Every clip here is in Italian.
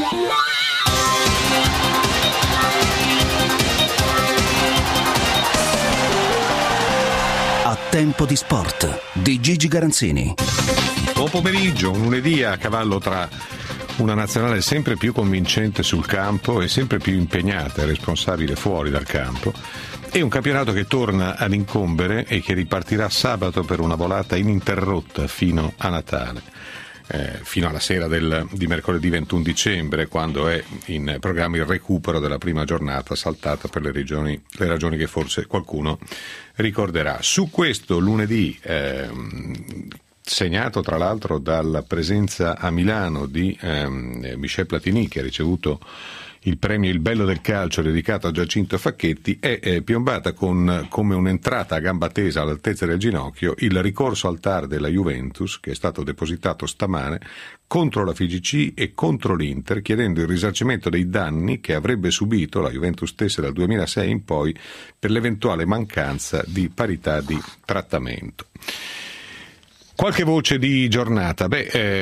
A Tempo di Sport di Gigi Garanzini. Buon pomeriggio, un lunedì a cavallo tra una nazionale sempre più convincente sul campo e sempre più impegnata e responsabile fuori dal campo, e un campionato che torna ad incombere e che ripartirà sabato per una volata ininterrotta fino a Natale, fino alla sera di mercoledì 21 dicembre, quando è in programma il recupero della prima giornata saltata per le ragioni che forse qualcuno ricorderà. Su questo lunedì, segnato tra l'altro dalla presenza a Milano di Michel Platini, che ha ricevuto il premio Il Bello del Calcio dedicato a Giacinto Facchetti, è piombata come un'entrata a gamba tesa all'altezza del ginocchio il ricorso al TAR della Juventus, che è stato depositato stamane contro la FIGC e contro l'Inter, chiedendo il risarcimento dei danni che avrebbe subito la Juventus stessa dal 2006 in poi per l'eventuale mancanza di parità di trattamento. Qualche voce di giornata.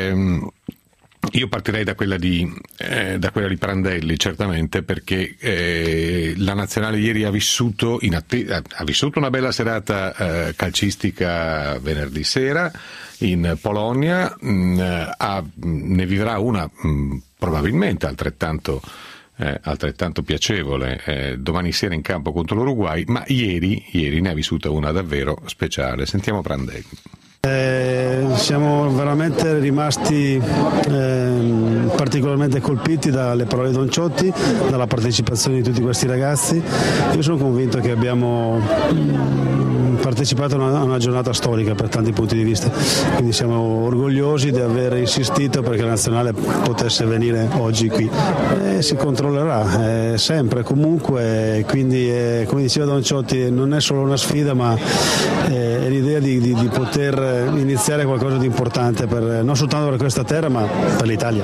Io partirei da quella di Prandelli, certamente, perché la nazionale ieri ha vissuto una bella serata calcistica venerdì sera in Polonia, ne vivrà una probabilmente altrettanto piacevole domani sera in campo contro l'Uruguay, ma ieri ne ha vissuta una davvero speciale. Sentiamo Prandelli. Siamo veramente rimasti particolarmente colpiti dalle parole di Don Ciotti, dalla partecipazione di tutti questi ragazzi. Io sono convinto che abbiamo partecipato a una giornata storica per tanti punti di vista, quindi siamo orgogliosi di aver insistito perché la nazionale potesse venire oggi qui. Si controllerà sempre, comunque, quindi come diceva Don Ciotti, non è solo una sfida, ma è l'idea di poter iniziare qualcosa di importante non soltanto per questa terra ma per l'Italia.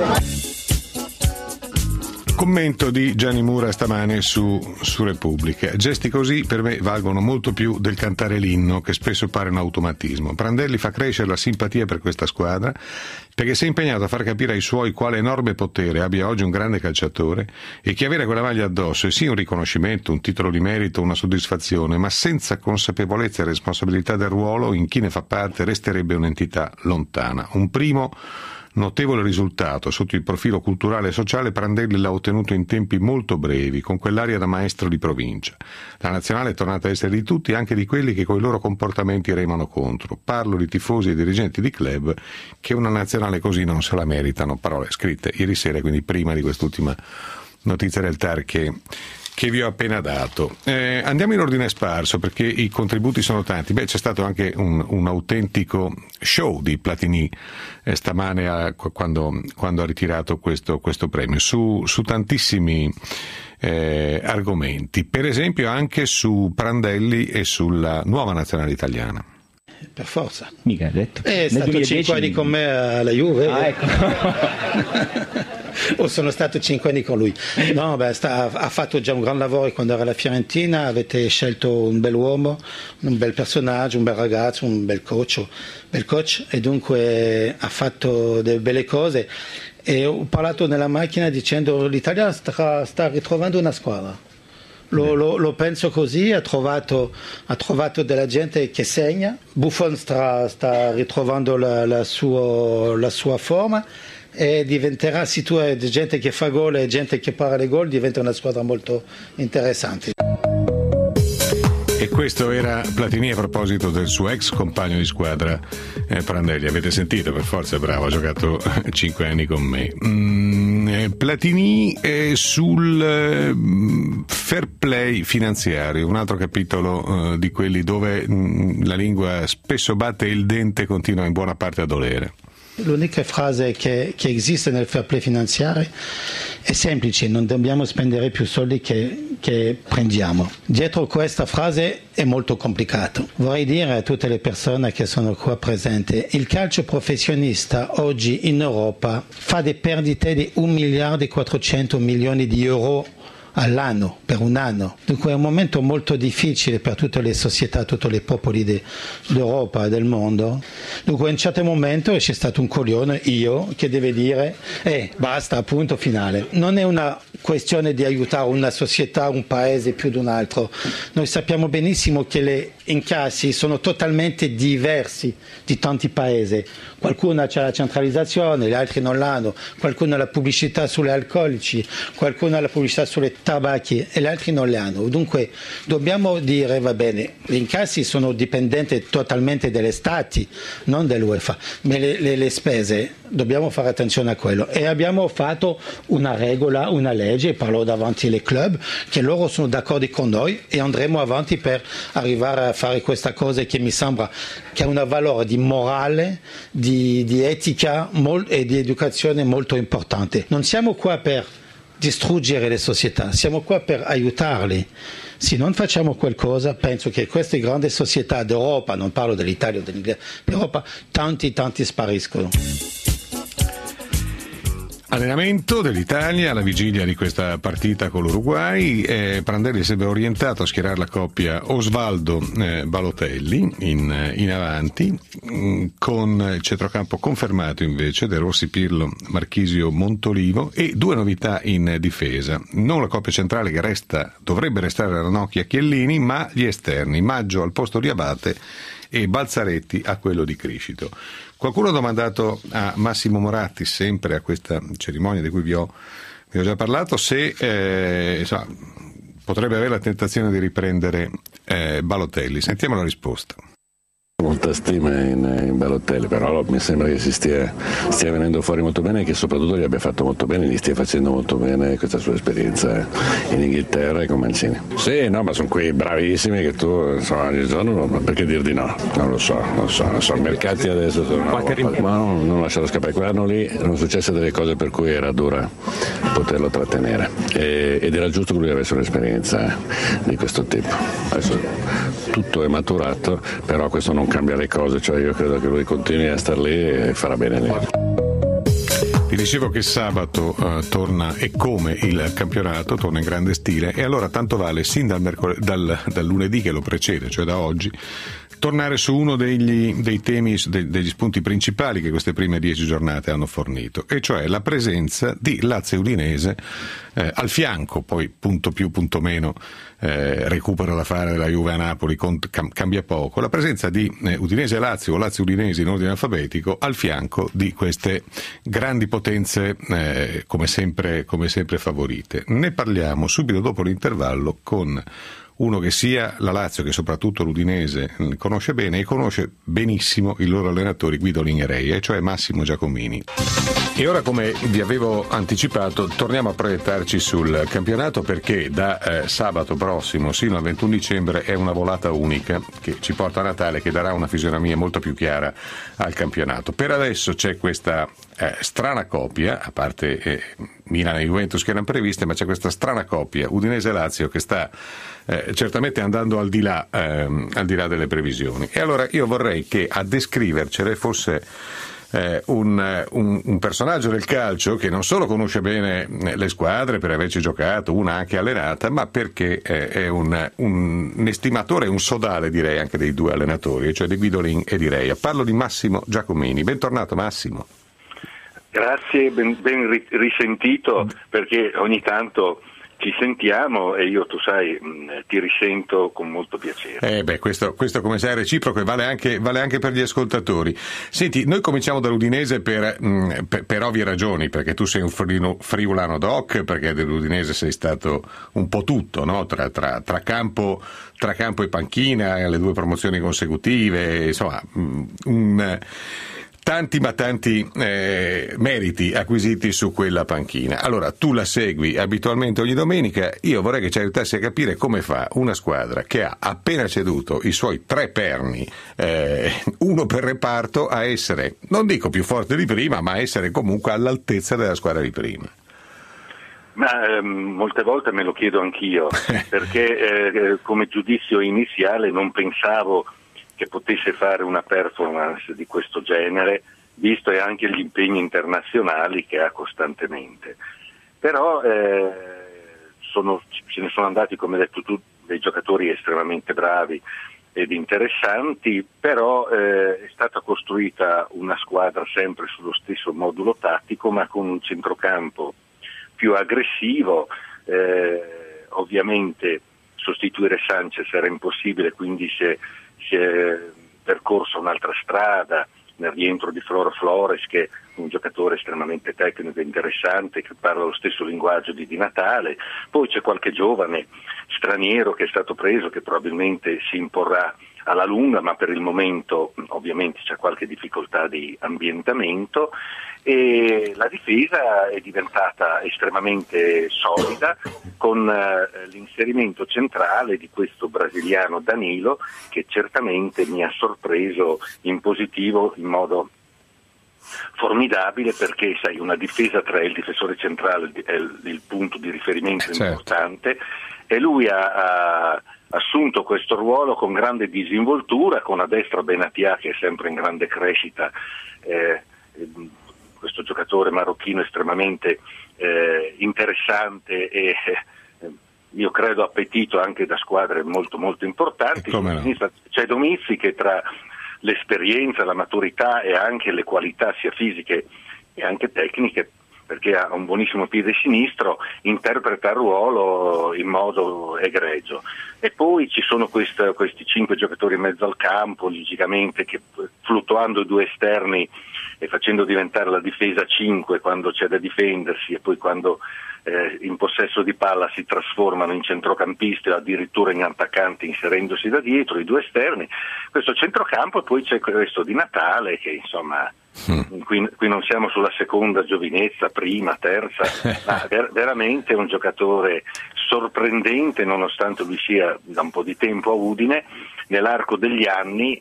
Commento di Gianni Mura stamane su Repubblica. Gesti così per me valgono molto più del cantare l'inno, che spesso pare un automatismo. Prandelli fa crescere la simpatia per questa squadra perché si è impegnato a far capire ai suoi quale enorme potere abbia oggi un grande calciatore e che avere quella maglia addosso è sì un riconoscimento, un titolo di merito, una soddisfazione, ma senza consapevolezza e responsabilità del ruolo in chi ne fa parte resterebbe un'entità lontana. Un primo notevole risultato sotto il profilo culturale e sociale Prandelli l'ha ottenuto in tempi molto brevi, con quell'aria da maestro di provincia. La nazionale è tornata a essere di tutti, anche di quelli che coi loro comportamenti remano contro. Parlo di tifosi e dirigenti di club che una nazionale così non se la meritano. Parole scritte ieri sera, quindi prima di quest'ultima notizia del TAR che vi ho appena dato. Andiamo in ordine sparso perché i contributi sono tanti. C'è stato anche un autentico show di Platini stamane quando ha ritirato questo premio su tantissimi argomenti, per esempio anche su Prandelli e sulla nuova nazionale italiana. Per forza. Mica hai detto. È stato 2010... 5 anni con me alla Juve. Ecco. O sono stato 5 anni con lui. No, ha fatto già un gran lavoro quando era alla Fiorentina. Avete scelto un bel uomo, un bel personaggio, un bel ragazzo, un bel coach, e dunque ha fatto delle belle cose. E ho parlato nella macchina dicendo l'Italia sta ritrovando una squadra. Lo penso così, ha trovato della gente che segna. Buffon sta ritrovando la sua forma e diventerà, se tu hai gente che fa gol e gente che para le gol, diventa una squadra molto interessante. E questo era Platini a proposito del suo ex compagno di squadra Prandelli. Avete sentito, per forza, bravo, ha giocato 5 anni con me. Platini sul fair play finanziario, un altro capitolo di quelli dove la lingua spesso batte il dente e continua in buona parte a dolere. L'unica frase che esiste nel fair play finanziario è semplice: non dobbiamo spendere più soldi che prendiamo. Dietro questa frase è molto complicato. Vorrei dire a tutte le persone che sono qua presenti: il calcio professionista oggi in Europa fa delle perdite di 1,4 miliardi di euro all'anno, per un anno. Dunque è un momento molto difficile per tutte le società, tutti i popoli d'Europa e del mondo. Dunque in un certo momento c'è stato un coglione, io, che deve dire basta, punto finale. Non è una questione di aiutare una società, un paese più di un altro. Noi sappiamo benissimo che le incassi sono totalmente diversi di tanti paesi. Qualcuno ha la centralizzazione, gli altri non l'hanno, qualcuno ha la pubblicità sulle alcolici, qualcuno ha la pubblicità sulle tabacchi e gli altri non le hanno. Dunque dobbiamo dire, va bene, gli incassi sono dipendenti totalmente dagli stati, non dall'UEFA, ma le spese dobbiamo fare attenzione a quello. E abbiamo fatto una regola, una legge, parlo davanti ai club, che loro sono d'accordo con noi e andremo avanti per arrivare a fare questa cosa che mi sembra che ha un valore di morale, di etica e di educazione molto importante. Non siamo qua per distruggere le società, siamo qua per aiutarli. Se non facciamo qualcosa, penso che queste grandi società d'Europa, non parlo dell'Italia o dell'Europa, tanti spariscono. Allenamento dell'Italia alla vigilia di questa partita con l'Uruguay. Prandelli sembra orientato a schierare la coppia Osvaldo Balotelli in avanti, con il centrocampo confermato invece De Rossi, Pirlo, Marchisio, Montolivo, e due novità in difesa. Non la coppia centrale che dovrebbe restare Ranocchia Chiellini, ma gli esterni, Maggio al posto di Abate e Balzaretti a quello di Criscito. Qualcuno ha domandato a Massimo Moratti, sempre a questa cerimonia di cui vi ho già parlato, se potrebbe avere la tentazione di riprendere Balotelli. Sentiamo la risposta. Molta stima in Balotelli, però mi sembra che si stia venendo fuori molto bene e che soprattutto gli abbia fatto molto bene, gli stia facendo molto bene questa sua esperienza in Inghilterra e con Mancini. Sì, no, ma sono quei bravissimi che tu, insomma, ogni giorno, ma perché dir di no? Non lo so, i mercati adesso sono ma non lasciarlo scappare. Quell'anno lì erano successe delle cose per cui era dura poterlo trattenere ed era giusto che lui avesse un'esperienza di questo tipo. Adesso tutto è maturato, però questo non cambia le cose, cioè io credo che lui continui a star lì e farà bene lì. Vi dicevo che sabato torna, e come il campionato torna in grande stile, e allora tanto vale sin dal lunedì che lo precede, cioè da oggi, tornare su uno dei temi, degli spunti principali che queste prime 10 giornate hanno fornito, e cioè la presenza di Lazio e Udinese al fianco, poi punto più punto meno recupero da fare della Juve a Napoli, cambia poco, la presenza di Udinese e Lazio o Lazio Udinese in ordine alfabetico al fianco di queste grandi potenze come sempre favorite. Ne parliamo subito dopo l'intervallo con uno che sia la Lazio che soprattutto l'Udinese conosce bene, e conosce benissimo i loro allenatori Guido Lignerei, e cioè Massimo Giacomini. E ora, come vi avevo anticipato, torniamo a proiettarci sul campionato, perché da sabato prossimo sino al 21 dicembre è una volata unica che ci porta a Natale, che darà una fisionomia molto più chiara al campionato. Per adesso c'è questa strana coppia, a parte Milan e Juventus che erano previste, ma c'è questa strana coppia Udinese-Lazio che sta certamente andando al di là delle previsioni. E allora io vorrei che a descrivercele fosse un personaggio del calcio che non solo conosce bene le squadre per averci giocato, una anche allenata, ma perché è un estimatore, un sodale direi anche dei due allenatori, cioè di Guido Lin e di Reia. Parlo di Massimo Giacomini. Bentornato Massimo. Grazie, ben risentito, perché ogni tanto ci sentiamo e io, tu sai, ti risento con molto piacere. Questo come sai è reciproco e vale anche per gli ascoltatori. Senti, noi cominciamo dall'Udinese per ovvie ragioni, perché tu sei un friulano doc, perché dell'Udinese sei stato un po' tutto, no? Tra campo e panchina, le 2 promozioni consecutive, insomma, tanti meriti acquisiti su quella panchina. Allora, tu la segui abitualmente ogni domenica. Io vorrei che ci aiutassi a capire come fa una squadra che ha appena ceduto i suoi 3 perni, uno per reparto, a essere, non dico più forte di prima, ma a essere comunque all'altezza della squadra di prima. Ma molte volte me lo chiedo anch'io, perché come giudizio iniziale non pensavo che potesse fare una performance di questo genere, visto anche gli impegni internazionali che ha costantemente. Però ce ne sono andati, come hai detto tu, dei giocatori estremamente bravi ed interessanti, però è stata costruita una squadra sempre sullo stesso modulo tattico, ma con un centrocampo più aggressivo. Ovviamente sostituire Sanchez era impossibile, quindi si è percorso un'altra strada nel rientro di Flores, che è un giocatore estremamente tecnico e interessante, che parla lo stesso linguaggio di Di Natale. Poi c'è qualche giovane straniero che è stato preso, che probabilmente si imporrà alla lunga, ma per il momento ovviamente c'è qualche difficoltà di ambientamento, e la difesa è diventata estremamente solida con l'inserimento centrale di questo brasiliano Danilo, che certamente mi ha sorpreso in positivo in modo formidabile, perché sai, una difesa tra il difensore centrale è il punto di riferimento importante, e lui ha assunto questo ruolo con grande disinvoltura, con a destra Benatia che è sempre in grande crescita, questo giocatore marocchino estremamente interessante e io credo appetito anche da squadre molto molto importanti. No? C'è Domizzi che tra l'esperienza, la maturità e anche le qualità sia fisiche e anche tecniche, perché ha un buonissimo piede sinistro, interpreta il ruolo in modo egregio. E poi ci sono questi 5 giocatori in mezzo al campo, logicamente, che fluttuando i 2 esterni e facendo diventare la difesa 5 quando c'è da difendersi, e poi quando in possesso di palla si trasformano in centrocampisti o addirittura in attaccanti inserendosi da dietro, i 2 esterni, questo centrocampo. E poi c'è questo Di Natale che insomma qui non siamo sulla seconda giovinezza, prima, terza, ma veramente un giocatore sorprendente, nonostante lui sia da un po' di tempo a Udine. Nell'arco degli anni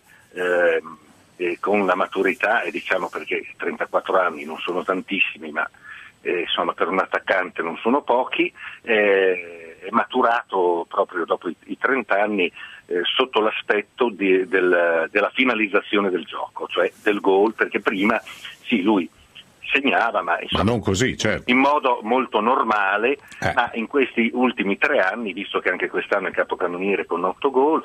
con la maturità, e diciamo, perché 34 anni non sono tantissimi, ma insomma per un attaccante non sono pochi, è maturato proprio dopo i 30 anni sotto l'aspetto della finalizzazione del gioco, cioè del gol, perché prima sì, lui segnava, ma insomma, non così, certo, in modo molto normale, ma in questi ultimi 3 anni, visto che anche quest'anno è capocannoniere con 8 gol,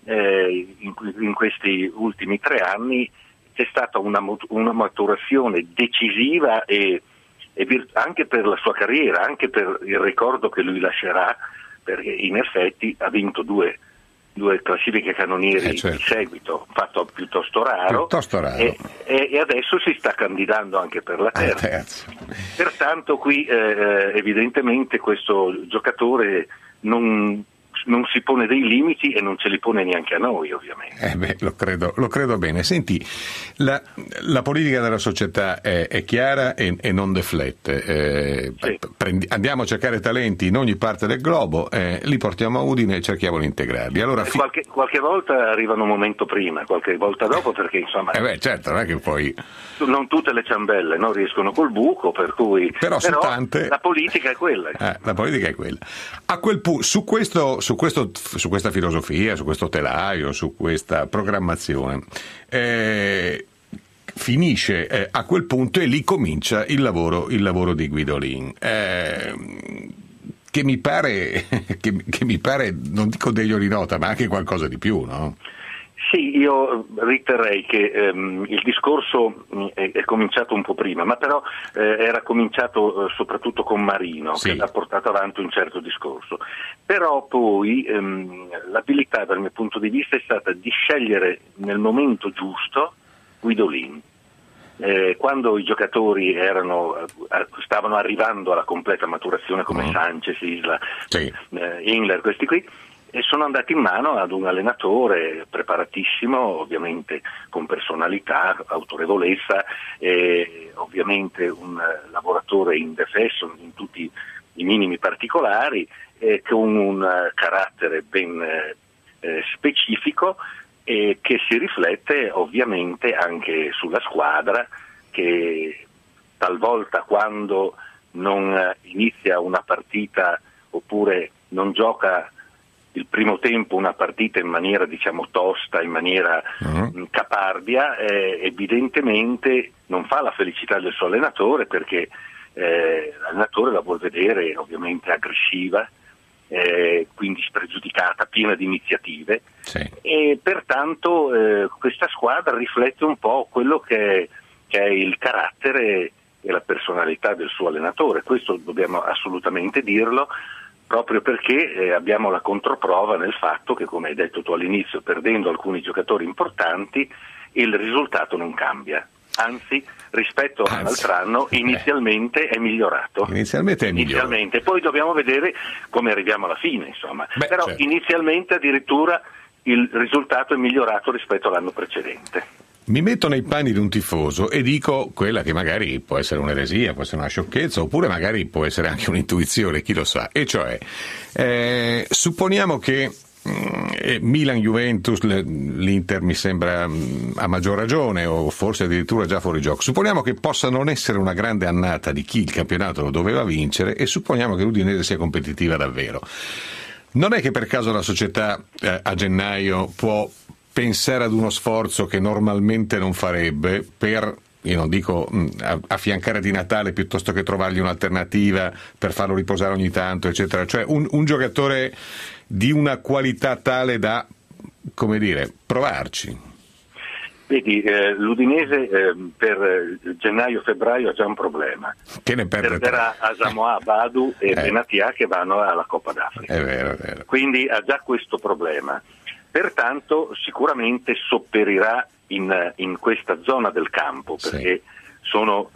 in questi ultimi 3 anni c'è stata una maturazione decisiva e anche per la sua carriera, anche per il ricordo che lui lascerà, perché in effetti ha vinto due classifiche cannonieri di seguito, fatto piuttosto raro. E adesso si sta candidando anche per la terza. Pertanto qui evidentemente questo giocatore non si pone dei limiti e non ce li pone neanche a noi, ovviamente. Lo credo bene. Senti, la politica della società è chiara e non deflette. Sì. Andiamo a cercare talenti in ogni parte del globo, li portiamo a Udine e cerchiamo di integrarli. Allora, qualche volta arrivano un momento prima, qualche volta dopo, perché insomma certo, non è che poi non tutte le ciambelle riescono col buco, per cui però tante la politica è quella. La politica è quella. A quel punto, su questa filosofia, su questo telaio, su questa programmazione, finisce a quel punto e lì comincia il lavoro di Guidolin, che mi pare non dico degno di nota, ma anche qualcosa di più, no? Sì, io riterrei che il discorso è cominciato un po' prima, ma però era cominciato soprattutto con Marino, sì, che ha portato avanti un certo discorso. Però poi l'abilità dal mio punto di vista è stata di scegliere nel momento giusto Guidolin. Quando i giocatori stavano arrivando alla completa maturazione, come Sanchez, Isla, sì, Ingler, questi qui, e sono andati in mano ad un allenatore preparatissimo, ovviamente con personalità, autorevolezza, e ovviamente un lavoratore indefesso in tutti i minimi particolari, con un carattere ben specifico, e che si riflette ovviamente anche sulla squadra, che talvolta quando non inizia una partita oppure non gioca il primo tempo una partita in maniera tosta, in maniera capardia, evidentemente non fa la felicità del suo allenatore, perché l'allenatore la vuol vedere ovviamente aggressiva, quindi spregiudicata, piena di iniziative, sì. E pertanto questa squadra riflette un po' quello che è il carattere e la personalità del suo allenatore. Questo dobbiamo assolutamente dirlo, proprio perché abbiamo la controprova nel fatto che, come hai detto tu all'inizio, perdendo alcuni giocatori importanti il risultato non cambia, anzi rispetto all'altro anno inizialmente è migliorato. Inizialmente, poi dobbiamo vedere come arriviamo alla fine, insomma. Però certo. Inizialmente addirittura il risultato è migliorato rispetto all'anno precedente. Mi metto nei panni di un tifoso e dico quella che magari può essere un'eresia, può essere una sciocchezza, oppure magari può essere anche un'intuizione, chi lo sa, e cioè supponiamo che Milan-Juventus, l'Inter mi sembra a maggior ragione, o forse addirittura già fuori gioco, supponiamo che possa non essere una grande annata di chi il campionato lo doveva vincere, e supponiamo che l'Udinese sia competitiva davvero. Non è che per caso la società a gennaio può pensare ad uno sforzo che normalmente non farebbe per, io non dico affiancare Di Natale piuttosto che trovargli un'alternativa per farlo riposare ogni tanto, eccetera, cioè un giocatore di una qualità tale da, come dire, provarci? Vedi, l'Udinese per gennaio-febbraio ha già un problema. Che ne perderà Asamoah, Badu e Benatia che vanno alla Coppa d'Africa. È vero. Quindi ha già questo problema. Pertanto sicuramente sopperirà in questa zona del campo, perché sono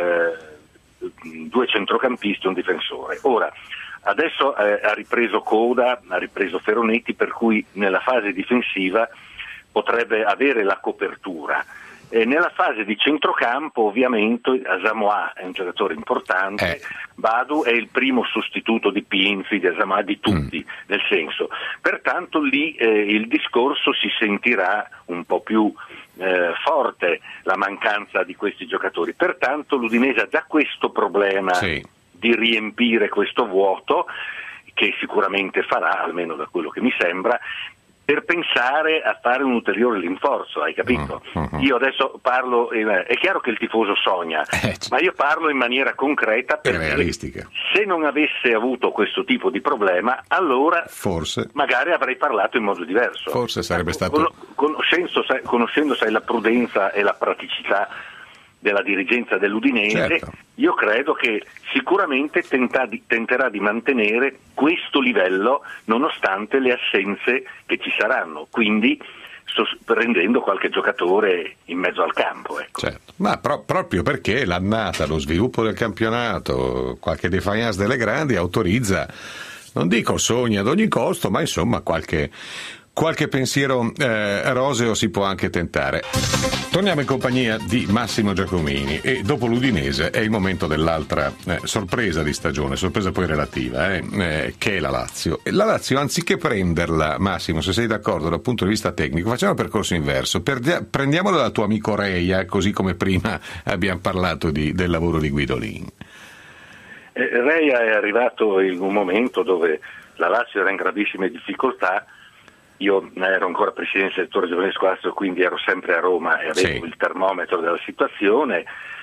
due centrocampisti e un difensore. Ora, adesso ha ripreso Coda, ha ripreso Feronetti, per cui nella fase difensiva potrebbe avere la copertura. Nella fase di centrocampo ovviamente Asamoah è un giocatore importante, Badu è il primo sostituto di Pinfi, di Asamoah, di tutti, nel senso, pertanto lì il discorso si sentirà un po' più forte, la mancanza di questi giocatori, pertanto l'Udinese ha già questo problema di riempire questo vuoto, che sicuramente farà, almeno da quello che mi sembra, per pensare a fare un ulteriore rinforzo, hai capito? Io adesso parlo, è chiaro che il tifoso sogna, ma io parlo in maniera concreta, perché realistica. Se non avesse avuto questo tipo di problema, allora forse magari avrei parlato in modo diverso. Forse sarebbe stato... Conoscendo sai, la prudenza e la praticità della dirigenza dell'Udinese, io credo che sicuramente tenterà di mantenere questo livello nonostante le assenze che ci saranno, quindi prendendo qualche giocatore in mezzo al campo. Ecco. Certo. Ma proprio perché l'annata, lo sviluppo del campionato, qualche defiance delle grandi autorizza, non dico sogni ad ogni costo, ma insomma qualche pensiero roseo si può anche tentare. Torniamo in compagnia di Massimo Giacomini e dopo l'Udinese è il momento dell'altra sorpresa di stagione, sorpresa poi relativa, che è la Lazio. La Lazio, anziché prenderla, Massimo, se sei d'accordo dal punto di vista tecnico, facciamo il percorso inverso, prendiamola dal tuo amico Reia, così come prima abbiamo parlato del lavoro di Guidolin. Reia è arrivato in un momento dove la Lazio era in gravissime difficoltà. Io ero ancora presidente del settore giovanile scolastico, quindi ero sempre a Roma e avevo il termometro della situazione.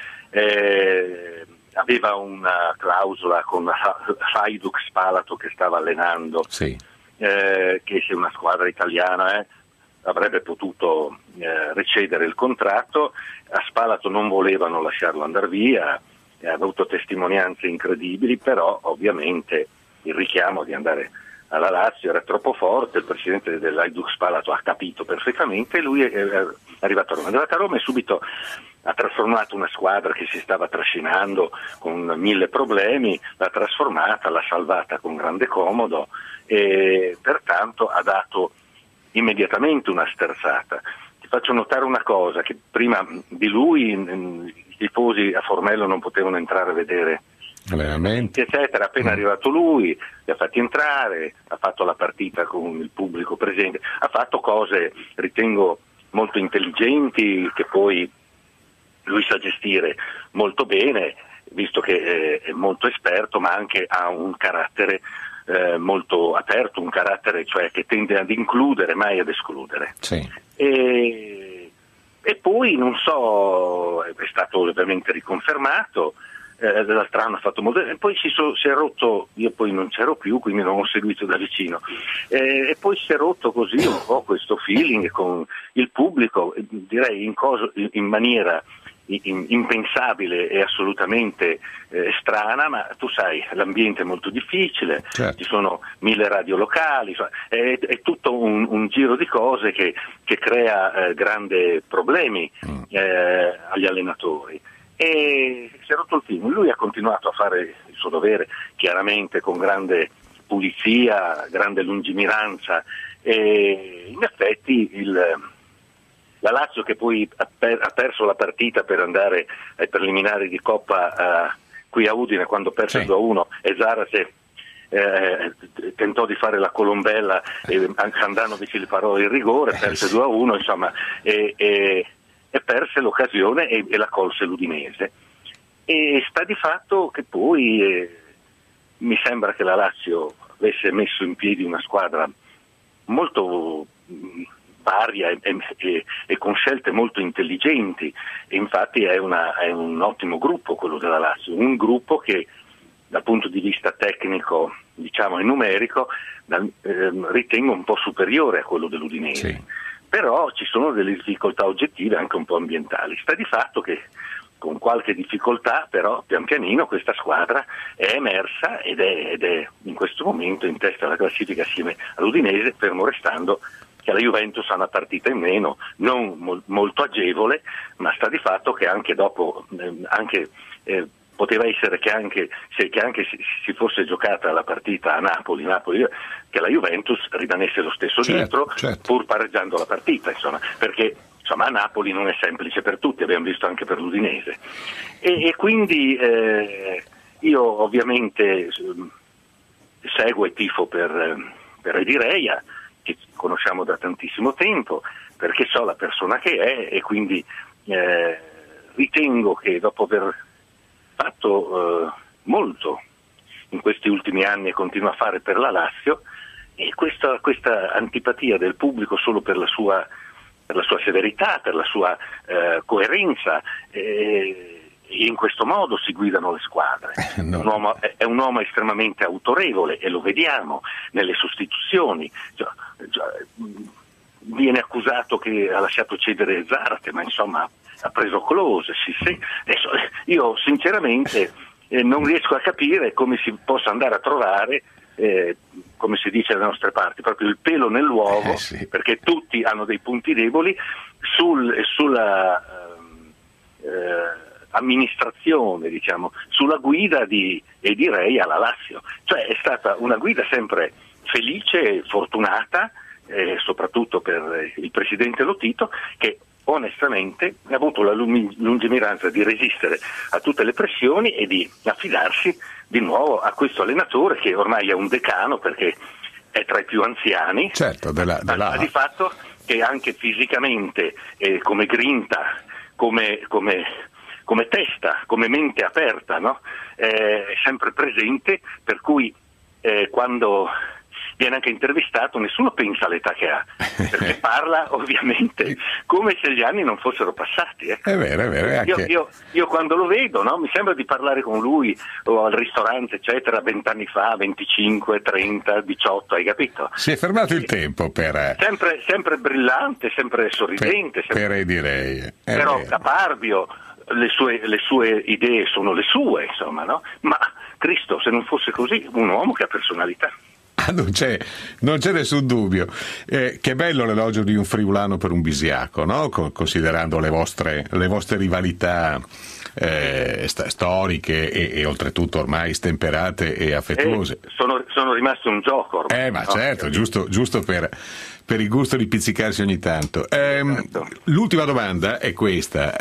Aveva una clausola con Hajduk Spalato che stava allenando, che se una squadra italiana avrebbe potuto recedere il contratto. A Spalato non volevano lasciarlo andare via, ha avuto testimonianze incredibili, però ovviamente il richiamo di andare alla Lazio era troppo forte, il presidente dell'Hajduk Spalato ha capito perfettamente e lui è arrivato a Roma. È arrivato a Roma e subito ha trasformato una squadra che si stava trascinando con 1000 problemi, l'ha trasformata, l'ha salvata con grande comodo e pertanto ha dato immediatamente una sterzata. Ti faccio notare una cosa, che prima di lui i tifosi a Formello non potevano entrare a vedere eccetera. Appena è arrivato lui, li ha fatti entrare, ha fatto la partita con il pubblico presente, ha fatto cose, ritengo, molto intelligenti, che poi lui sa gestire molto bene, visto che è molto esperto, ma anche ha un carattere molto aperto, un carattere cioè che tende ad includere, mai ad escludere. E poi non so, è stato ovviamente riconfermato. l'altro anno ha fatto molto, e poi si è rotto, io poi non c'ero più, quindi non ho seguito da vicino, e poi si è rotto così un po' questo feeling con il pubblico, direi in maniera impensabile e assolutamente strana, ma tu sai, l'ambiente è molto difficile, certo. Ci sono 1000 radio locali, è tutto un giro di cose che crea grandi problemi agli allenatori. E si è rotto il film. Lui ha continuato a fare il suo dovere, chiaramente con grande pulizia, grande lungimiranza, e in effetti la Lazio, che poi ha perso la partita per andare ai preliminari di Coppa qui a Udine, quando perse 2-1, e Zárate tentò di fare la colombella e Handanovic gli parò il rigore, perse 2-1, insomma, e perse l'occasione e la colse l'Udinese. E sta di fatto che poi mi sembra che la Lazio avesse messo in piedi una squadra molto varia e con scelte molto intelligenti, e infatti è un ottimo gruppo quello della Lazio, un gruppo che dal punto di vista tecnico, diciamo, e numerico ritengo un po' superiore a quello dell'Udinese. Sì. Però ci sono delle difficoltà oggettive anche un po' ambientali. Sta di fatto che con qualche difficoltà, però pian pianino questa squadra è emersa ed è in questo momento in testa alla classifica assieme all'Udinese, fermo restando che la Juventus ha una partita in meno, non molto agevole, ma sta di fatto che anche dopo poteva essere che anche si fosse giocata la partita a Napoli, che la Juventus rimanesse lo stesso dietro, pur pareggiando la partita, insomma, perché a Napoli non è semplice per tutti, abbiamo visto anche per l'Udinese. E quindi io ovviamente seguo e tifo per Edi Reia, che conosciamo da tantissimo tempo, perché so la persona che è, e quindi ritengo che dopo aver fatto molto in questi ultimi anni e continua a fare per la Lazio, e questa antipatia del pubblico solo per la sua severità, per la sua coerenza, e in questo modo si guidano le squadre. No. È un uomo estremamente autorevole, e lo vediamo nelle sostituzioni. Viene accusato che ha lasciato cedere Zárate, ma insomma ha preso Klose. Adesso io sinceramente non riesco a capire come si possa andare a trovare, come si dice dalle nostre parti, proprio il pelo nell'uovo, perché tutti hanno dei punti deboli sulla amministrazione, diciamo, sulla guida di Edi Reia alla Lazio. Cioè è stata una guida sempre felice, fortunata, soprattutto per il presidente Lotito, che onestamente ha avuto la lungimiranza di resistere a tutte le pressioni e di affidarsi di nuovo a questo allenatore, che ormai è un decano perché è tra i più anziani, certo, ma di fatto che anche fisicamente, come grinta, come testa, come mente aperta, no? È sempre presente, per cui quando viene anche intervistato nessuno pensa all'età che ha, perché parla ovviamente come se gli anni non fossero passati. È vero. Anche... Io quando lo vedo, no, mi sembra di parlare con lui o al ristorante, eccetera, 20 anni fa, 25, 30, 18, hai capito? Si è fermato il tempo per... Sempre brillante, sempre sorridente. Per direi. Però caparbio, le sue idee sono le sue, insomma, no? Ma Cristo, se non fosse così, un uomo che ha personalità. Non c'è nessun dubbio. Che bello l'elogio di un friulano per un bisiaco, no? Considerando le vostre rivalità storiche e oltretutto ormai stemperate e affettuose. Sono rimasto un gioco ormai. Ma certo, giusto per il gusto di pizzicarsi ogni tanto. Esatto. L'ultima domanda è questa.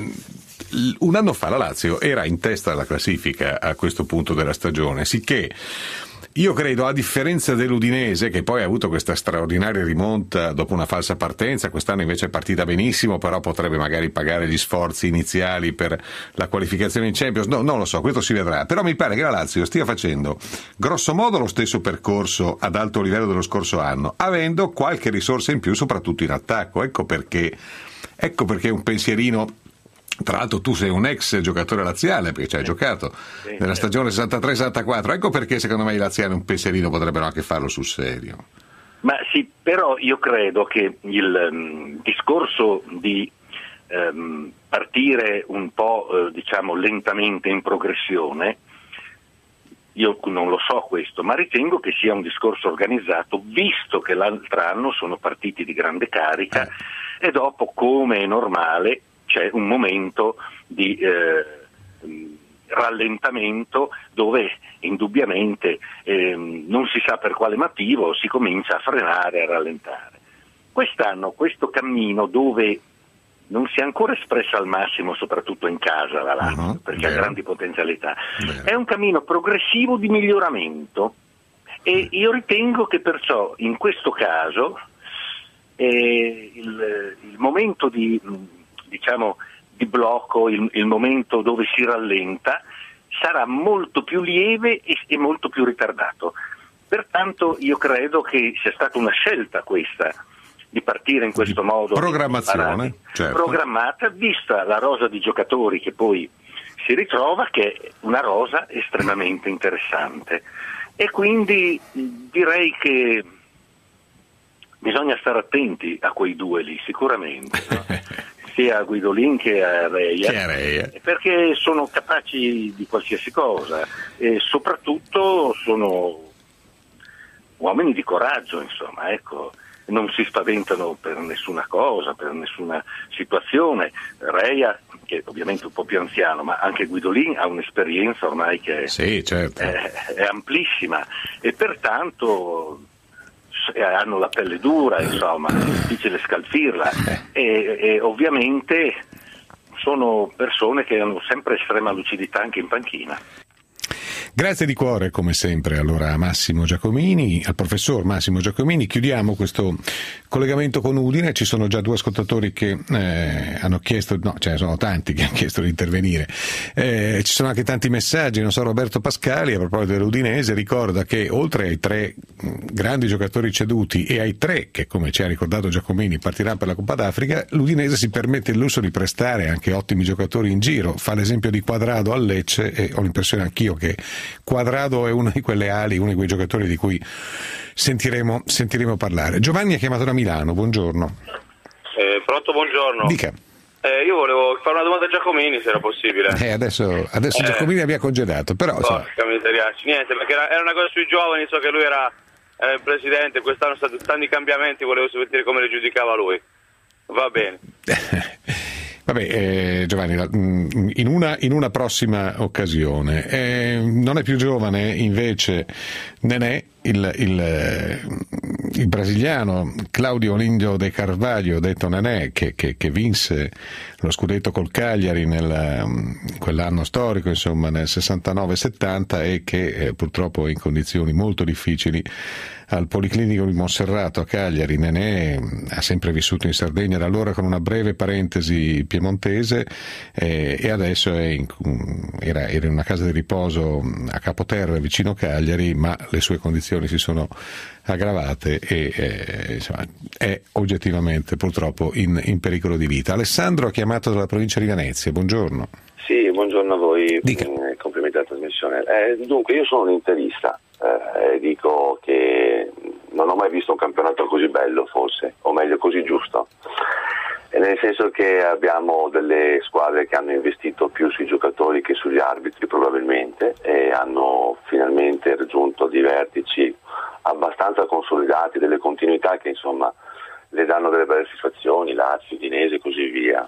Un anno fa la Lazio era in testa alla classifica a questo punto della stagione, sicché io credo, a differenza dell'Udinese, che poi ha avuto questa straordinaria rimonta dopo una falsa partenza, quest'anno invece è partita benissimo, però potrebbe magari pagare gli sforzi iniziali per la qualificazione in Champions, no, non lo so, questo si vedrà, però mi pare che la Lazio stia facendo grosso modo lo stesso percorso ad alto livello dello scorso anno, avendo qualche risorsa in più soprattutto in attacco. Ecco perché un pensierino Tra l'altro tu sei un ex giocatore laziale, perché ci hai giocato nella stagione 63-64, ecco perché secondo me i laziali un pensierino potrebbero anche farlo sul serio. Ma sì, però io credo che il discorso di partire un po' diciamo lentamente in progressione, io non lo so questo, ma ritengo che sia un discorso organizzato, visto che l'altro anno sono partiti di grande carica e dopo, come è normale, c'è un momento di rallentamento dove indubbiamente non si sa per quale motivo si comincia a frenare, a rallentare. Quest'anno questo cammino, dove non si è ancora espressa al massimo, soprattutto in casa la Lazio, perché ha grandi potenzialità, è un cammino progressivo di miglioramento, e io ritengo che perciò in questo caso il momento di blocco, il momento dove si rallenta, sarà molto più lieve e molto più ritardato. Pertanto io credo che sia stata una scelta questa, di partire in questo modo, programmazione, certo, programmata, vista la rosa di giocatori che poi si ritrova, che è una rosa estremamente interessante, e quindi direi che bisogna stare attenti a quei due lì sicuramente, no? Sia a Guidolin che a Reia, perché sono capaci di qualsiasi cosa e soprattutto sono uomini di coraggio, insomma, ecco. Non si spaventano per nessuna cosa, per nessuna situazione. Reia, che ovviamente è un po' più anziano, ma anche Guidolin ha un'esperienza ormai che è amplissima, e pertanto hanno la pelle dura, insomma, è difficile scalfirla, e ovviamente sono persone che hanno sempre estrema lucidità anche in panchina. Grazie di cuore come sempre allora a Massimo Giacomini, al professor Massimo Giacomini. Chiudiamo questo collegamento con Udine. Ci sono già due ascoltatori che hanno chiesto, sono tanti che hanno chiesto di intervenire, ci sono anche tanti messaggi, non so, Roberto Pascali a proposito dell'Udinese ricorda che oltre ai 3 grandi giocatori ceduti e ai 3 che, come ci ha ricordato Giacomini, partiranno per la Coppa d'Africa, l'Udinese si permette il lusso di prestare anche ottimi giocatori in giro. Fa l'esempio di Quadrado al Lecce, e ho l'impressione anch'io che Quadrado è una di quelle ali, uno di quei giocatori di cui sentiremo parlare. Giovanni ha chiamato da Milano, buongiorno. Pronto, buongiorno. Dica. Io volevo fare una domanda a Giacomini, se era possibile. Adesso Giacomini mi ha congedato, però niente, perché era una cosa sui giovani, so che lui era il presidente, quest'anno sono stati tanti cambiamenti, volevo sentire come li giudicava lui. Va bene. Vabbè, Giovanni, in una prossima occasione. Non è più giovane invece Nenè, il brasiliano Claudio Olindio de Carvalho, detto Nenè, che vinse lo scudetto col Cagliari quell'anno storico, insomma nel 69-70, e che purtroppo è in condizioni molto difficili al Policlinico di Monserrato a Cagliari. Nenè ha sempre vissuto in Sardegna da allora, con una breve parentesi piemontese, e adesso era in una casa di riposo a Capoterra vicino Cagliari, ma le sue condizioni si sono aggravate e insomma, è oggettivamente purtroppo in pericolo di vita. Alessandro ha chiamato dalla provincia di Venezia, buongiorno. Sì, buongiorno a voi. Dica. Complimenti alla trasmissione. Dunque, io sono un interista, dico che non ho mai visto un campionato così bello, forse, o meglio così giusto, nel senso che abbiamo delle squadre che hanno investito più sui giocatori che sugli arbitri probabilmente, e hanno finalmente raggiunto dei vertici abbastanza consolidati, delle continuità che insomma le danno delle belle soddisfazioni, Lazio, Udinese e così via.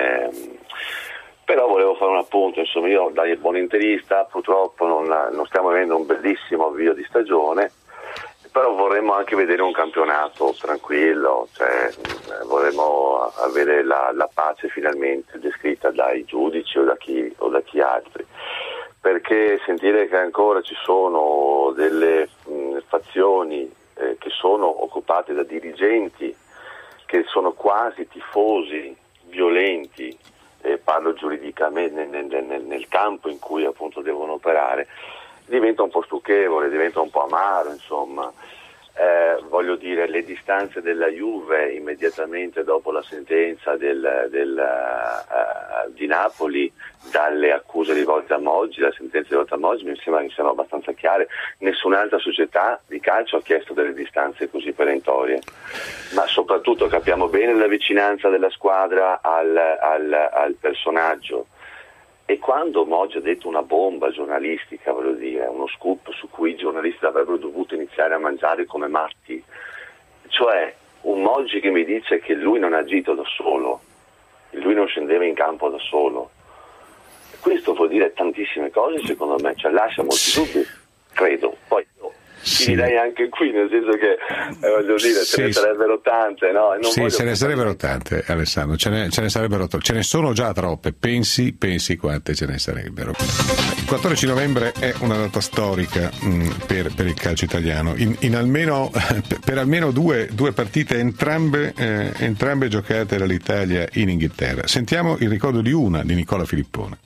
Però volevo fare un appunto, insomma, io da buon interista purtroppo non stiamo avendo un bellissimo avvio di stagione, però vorremmo anche vedere un campionato tranquillo, cioè vorremmo avere la pace finalmente descritta dai giudici o da chi altri, perché sentire che ancora ci sono delle fazioni che sono occupate da dirigenti che sono quasi tifosi violenti, parlo giuridicamente nel campo in cui appunto devono operare, diventa un po' stucchevole, diventa un po' amaro, insomma. voglio dire, le distanze della Juve immediatamente dopo la sentenza di Napoli dalle accuse rivolte a Moggi, la sentenza rivolta a Moggi mi sembra abbastanza chiare. Nessun'altra società di calcio ha chiesto delle distanze così perentorie, ma soprattutto capiamo bene la vicinanza della squadra al personaggio. E quando Moggi ha detto una bomba giornalistica, voglio dire, uno scoop su cui i giornalisti avrebbero dovuto iniziare a mangiare come matti, cioè un Moggi che mi dice che lui non ha agito da solo, che lui non scendeva in campo da solo, questo vuol dire tantissime cose secondo me, cioè lascia molti dubbi, credo. Poi finirei anche qui, nel senso che voglio dire, ce ne sarebbero tante, no? E non ce ne sarebbero tante, Alessandro, ce ne sarebbero ce ne sono già troppe, pensi quante ce ne sarebbero. Il 14 novembre è una data storica per il calcio italiano, per almeno due partite, entrambe giocate dall'Italia in Inghilterra. Sentiamo il ricordo di una di Nicola Filippone.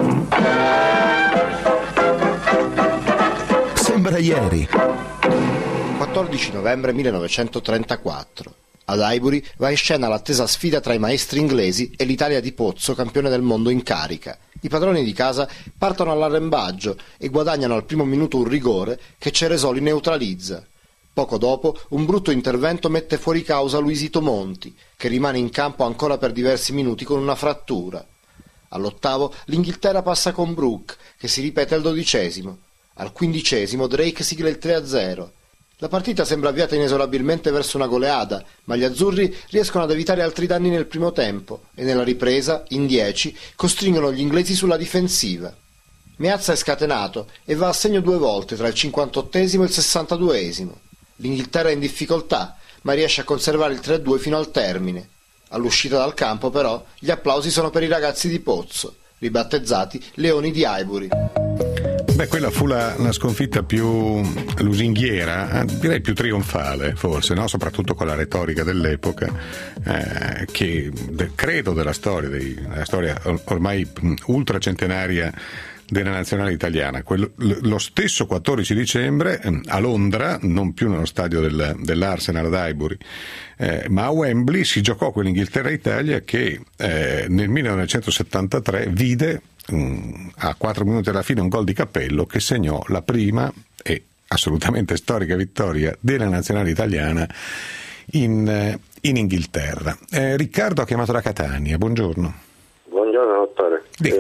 Sembra ieri. 14 novembre 1934. Ad Highbury va in scena l'attesa sfida tra i maestri inglesi e l'Italia di Pozzo, campione del mondo in carica. I padroni di casa partono all'arrembaggio e guadagnano al primo minuto un rigore che Ceresoli neutralizza. Poco dopo un brutto intervento mette fuori causa Luisito Monti, che rimane in campo ancora per diversi minuti con una frattura. All'8° l'Inghilterra passa con Brooke, che si ripete al 12°. Al 15° Drake sigla il 3-0. La partita sembra avviata inesorabilmente verso una goleada, ma gli azzurri riescono ad evitare altri danni nel primo tempo e nella ripresa, in 10, costringono gli inglesi sulla difensiva. Meazza è scatenato e va a segno 2 volte tra il 58° e il 62°. L'Inghilterra è in difficoltà, ma riesce a conservare il 3-2 fino al termine. All'uscita dal campo, però, gli applausi sono per i ragazzi di Pozzo, ribattezzati Leoni di Highbury. Quella fu la sconfitta più lusinghiera, direi più trionfale forse, no? Soprattutto con la retorica dell'epoca, che credo della storia ormai ultracentenaria della nazionale italiana. Lo stesso 14 dicembre a Londra, non più nello stadio dell'Arsenal ad Highbury, ma a Wembley si giocò quell'Inghilterra-Italia che nel 1973 vide a 4 minuti alla fine un gol di Cappello che segnò la prima e assolutamente storica vittoria della nazionale italiana in Inghilterra. Riccardo ha chiamato da Catania, buongiorno. Buongiorno dottore.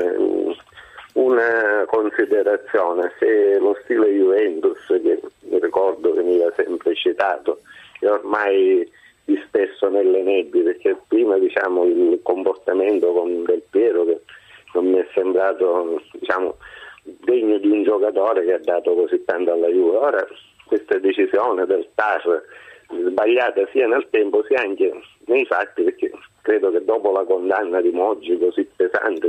Una considerazione: se lo stile Juventus, che ricordo veniva sempre citato, è ormai disperso nelle nebbie, perché prima il comportamento con Del Piero che non mi è sembrato degno di un giocatore che ha dato così tanto alla Juve. Ora questa decisione del TAR sbagliata sia nel tempo sia anche nei fatti, perché credo che dopo la condanna di Moggi così pesante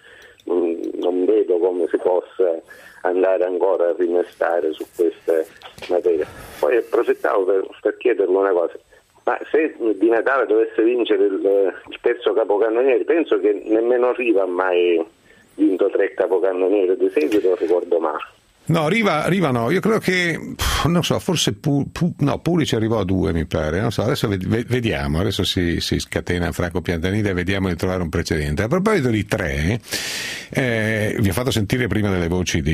non vedo come si possa andare ancora a rimestare su queste materie. Poi approfittavo per chiederle una cosa: ma se Di Natale dovesse vincere il terzo capocannoniere, penso che nemmeno Riva ha mai vinto 3 capocannoniere di seguito, ricordo male. No, Riva no, io credo che, non so, forse Pulic arrivò a 2 mi pare, non so, adesso vediamo, adesso si scatena Franco Piantanida e vediamo di trovare un precedente. A proposito di 3, vi ho fatto sentire prima delle voci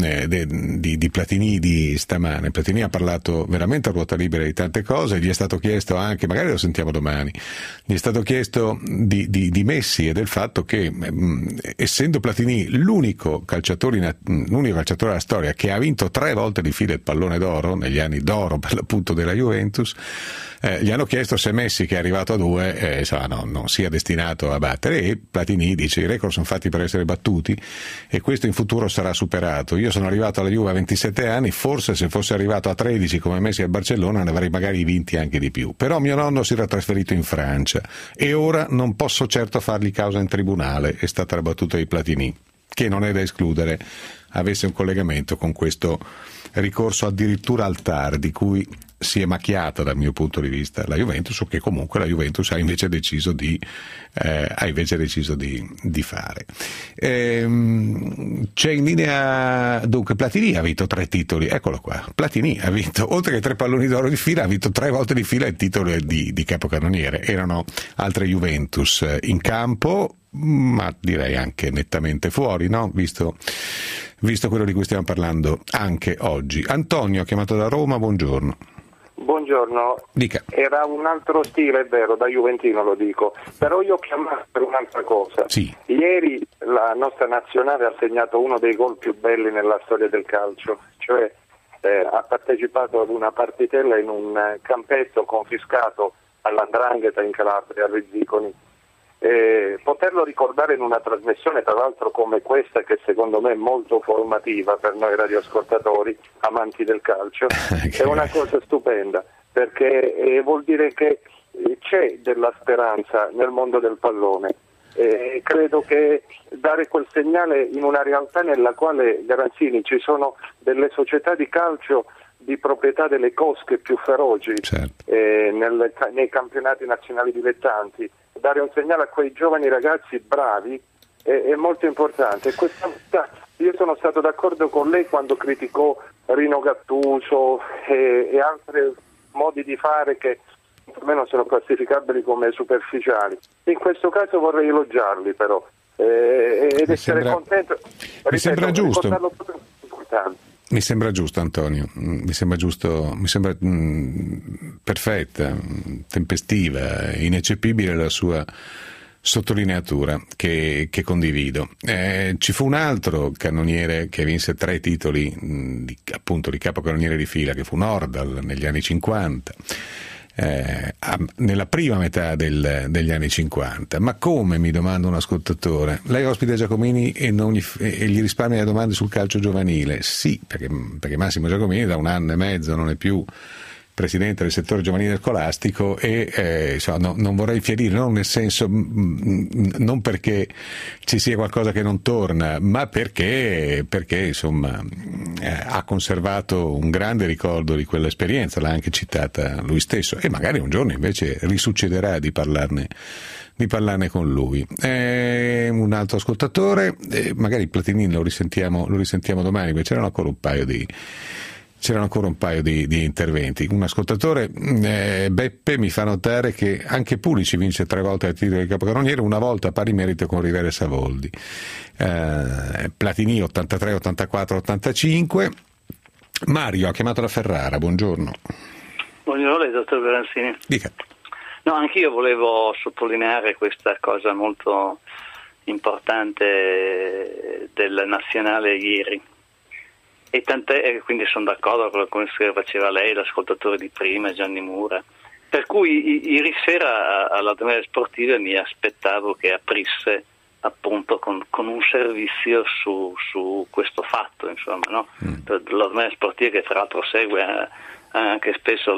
di Platini di stamane. Platini ha parlato veramente a ruota libera di tante cose, gli è stato chiesto anche, magari lo sentiamo domani, gli è stato chiesto di Messi e del fatto che essendo Platini l'unico calciatore della storia che ha vinto 3 volte di fila il pallone d'oro, negli anni d'oro per l'appunto della Juventus, gli hanno chiesto se Messi, che è arrivato a 2, non sia destinato a battere, e Platini dice: i record sono fatti per essere battuti e questo in futuro sarà superato. Io sono arrivato alla Juve a 27 anni, forse se fosse arrivato a 13 come Messi al Barcellona ne avrei magari vinti anche di più, però mio nonno si era trasferito in Francia e ora non posso certo fargli causa in tribunale. È stata la battuta di Platini, che non è da escludere avesse un collegamento con questo ricorso addirittura al TAR, di cui si è macchiata dal mio punto di vista la Juventus, o che comunque la Juventus ha invece deciso di fare. C'è in linea, dunque, Platini ha vinto 3 titoli, eccolo qua. Platini ha vinto, oltre che 3 palloni d'oro di fila, ha vinto 3 volte di fila il titolo di capocannoniere. Erano altre Juventus in campo, ma direi anche nettamente fuori, no? Visto quello di cui stiamo parlando anche oggi. Antonio, chiamato da Roma, buongiorno. Buongiorno. Dica. Era un altro stile, è vero, da juventino lo dico, però io ho chiamato per un'altra cosa. Sì. Ieri la nostra nazionale ha segnato uno dei gol più belli nella storia del calcio, cioè ha partecipato ad una partitella in un campetto confiscato all''ndrangheta in Calabria, a Rizziconi. Poterlo ricordare in una trasmissione, tra l'altro come questa, che secondo me è molto formativa per noi radioascoltatori amanti del calcio, è una cosa stupenda, perché vuol dire che c'è della speranza nel mondo del pallone. Credo che dare quel segnale in una realtà nella quale, Garanzini, ci sono delle società di calcio di proprietà delle cosche più feroci, certo, nei campionati nazionali dilettanti, dare un segnale a quei giovani ragazzi bravi è molto importante. Io sono stato d'accordo con lei quando criticò Rino Gattuso e altri modi di fare che perlomeno sono classificabili come superficiali. In questo caso vorrei elogiarli però ed essere contento. Mi sembra giusto. Importante. Mi sembra giusto, Antonio, mi sembra perfetta, tempestiva, ineccepibile la sua sottolineatura che condivido. Ci fu un altro cannoniere che vinse 3 titoli appunto di capocannoniere di fila, che fu Nordal negli anni 50. Nella prima metà degli anni 50. Ma come, mi domanda un ascoltatore, lei ospita Giacomini e gli risparmia le domande sul calcio giovanile? Sì, perché Massimo Giacomini da 1 anno e mezzo non è più presidente del settore giovanile scolastico e non vorrei infierire, non nel senso, non perché ci sia qualcosa che non torna, ma perché insomma ha conservato un grande ricordo di quell'esperienza, l'ha anche citata lui stesso, e magari un giorno invece risuccederà di parlarne con lui. Un altro ascoltatore, magari Platini lo risentiamo domani, perché c'erano ancora un paio di interventi. Un ascoltatore, Beppe, mi fa notare che anche Pulici vince 3 volte il titolo di capocannoniere, una volta a pari merito con Rivera Savoldi. Platini 83, 84, 85. Mario ha chiamato da Ferrara, buongiorno. Buongiorno, dottor Garanzini. Dica. No, anch'io volevo sottolineare questa cosa molto importante del nazionale ieri. E tant'è, quindi sono d'accordo con quello che faceva lei, l'ascoltatore di prima, Gianni Mura. Per cui ieri sera alla Domenica Sportiva mi aspettavo che aprisse appunto con un servizio su questo fatto, insomma, no? La Domenica Sportiva, che tra l'altro segue anche spesso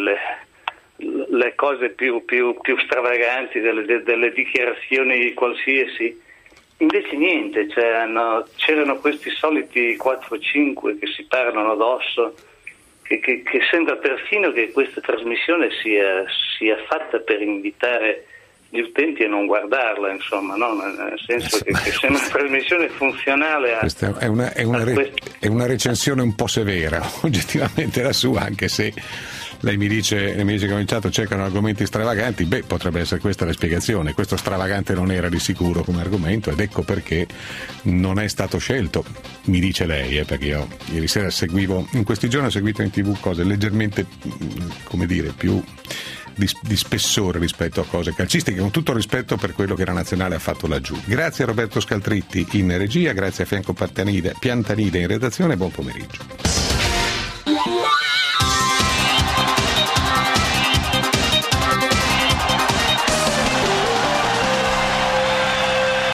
le cose più stravaganti delle dichiarazioni qualsiasi. Invece niente, c'erano questi soliti 4-5 che si parlano addosso, che sembra persino che questa trasmissione sia fatta per invitare gli utenti a non guardarla, insomma, no? Nel senso che sembra una trasmissione funzionale a... Questa è una recensione un po' severa, oggettivamente la sua, anche se lei mi dice che ha cominciato, cercano argomenti stravaganti. Potrebbe essere questa la spiegazione. Questo stravagante non era di sicuro come argomento, ed ecco perché non è stato scelto, mi dice lei, perché io ieri sera in questi giorni ho seguito in TV cose leggermente, come dire, più di spessore rispetto a cose calcistiche, con tutto rispetto per quello che la nazionale ha fatto laggiù. Grazie a Roberto Scaltritti in regia, grazie a Franco Piantanide in redazione, buon pomeriggio.